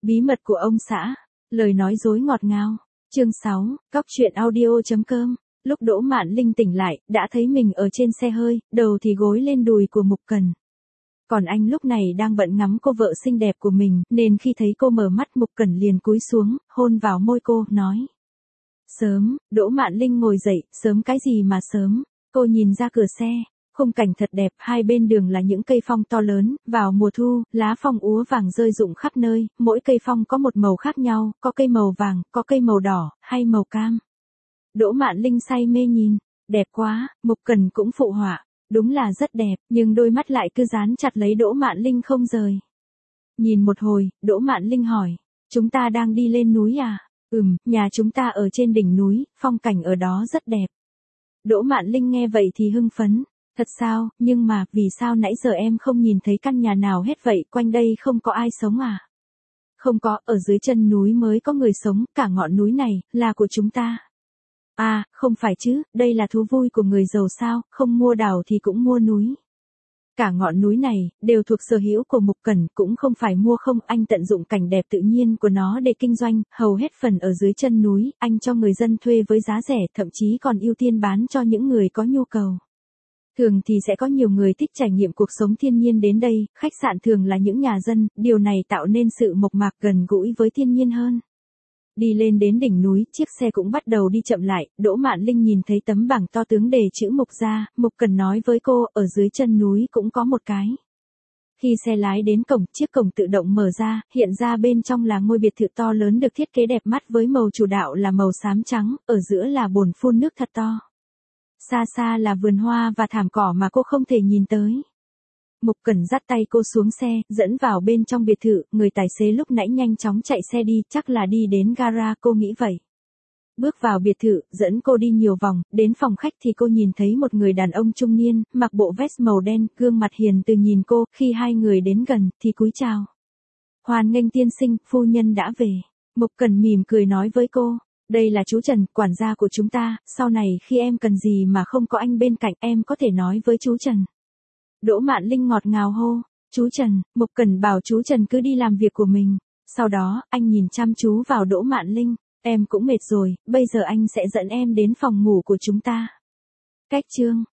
Bí mật của ông xã, lời nói dối ngọt ngào. Chương 6, Cóc truyện audio.com. Lúc Đỗ Mạn Linh tỉnh lại, đã thấy mình ở trên xe hơi, đầu thì gối lên đùi của Mục Cần. Còn anh lúc này đang bận ngắm cô vợ xinh đẹp của mình, nên khi thấy cô mở mắt Mục Cần liền cúi xuống, hôn vào môi cô, nói. Sớm, Đỗ Mạn Linh ngồi dậy, sớm cái gì mà sớm, cô nhìn ra cửa xe. Khung cảnh thật đẹp, hai bên đường là những cây phong to lớn, vào mùa thu, lá phong úa vàng rơi rụng khắp nơi, mỗi cây phong có một màu khác nhau, có cây màu vàng, có cây màu đỏ, hay màu cam. Đỗ Mạn Linh say mê nhìn, đẹp quá, Mục Cần cũng phụ họa, đúng là rất đẹp, nhưng đôi mắt lại cứ dán chặt lấy Đỗ Mạn Linh không rời. Nhìn một hồi, Đỗ Mạn Linh hỏi, chúng ta đang đi lên núi à? Nhà chúng ta ở trên đỉnh núi, phong cảnh ở đó rất đẹp. Đỗ Mạn Linh nghe vậy thì hưng phấn. Thật sao, nhưng mà, vì sao nãy giờ em không nhìn thấy căn nhà nào hết vậy, quanh đây không có ai sống à? Không có, ở dưới chân núi mới có người sống, cả ngọn núi này, là của chúng ta. À, không phải chứ, đây là thú vui của người giàu sao, không mua đào thì cũng mua núi. Cả ngọn núi này, đều thuộc sở hữu của Mục Cần, cũng không phải mua không, anh tận dụng cảnh đẹp tự nhiên của nó để kinh doanh, hầu hết phần ở dưới chân núi, anh cho người dân thuê với giá rẻ, thậm chí còn ưu tiên bán cho những người có nhu cầu. Thường thì sẽ có nhiều người thích trải nghiệm cuộc sống thiên nhiên đến đây, khách sạn thường là những nhà dân, điều này tạo nên sự mộc mạc gần gũi với thiên nhiên hơn. Đi lên đến đỉnh núi, chiếc xe cũng bắt đầu đi chậm lại, Đỗ Mạn Linh nhìn thấy tấm bảng to tướng đề chữ Mục ra, Mục Cần nói với cô, ở dưới chân núi cũng có một cái. Khi xe lái đến cổng, chiếc cổng tự động mở ra, hiện ra bên trong là ngôi biệt thự to lớn được thiết kế đẹp mắt với màu chủ đạo là màu xám trắng, ở giữa là bồn phun nước thật to. Xa xa là vườn hoa và thảm cỏ mà cô không thể nhìn tới. Mục Cần dắt tay cô xuống xe, dẫn vào bên trong biệt thự, người tài xế lúc nãy nhanh chóng chạy xe đi, chắc là đi đến gara, cô nghĩ vậy. Bước vào biệt thự, dẫn cô đi nhiều vòng, đến phòng khách thì cô nhìn thấy một người đàn ông trung niên, mặc bộ vest màu đen, gương mặt hiền từ nhìn cô, khi hai người đến gần, thì cúi chào. Hoan nghênh tiên sinh, phu nhân đã về. Mục Cần mỉm cười nói với cô. Đây là chú Trần, quản gia của chúng ta, sau này khi em cần gì mà không có anh bên cạnh em có thể nói với chú Trần. Đỗ Mạn Linh ngọt ngào hô, chú Trần, Mục Cần bảo chú Trần cứ đi làm việc của mình. Sau đó, anh nhìn chăm chú vào Đỗ Mạn Linh, em cũng mệt rồi, bây giờ anh sẽ dẫn em đến phòng ngủ của chúng ta. Cách chương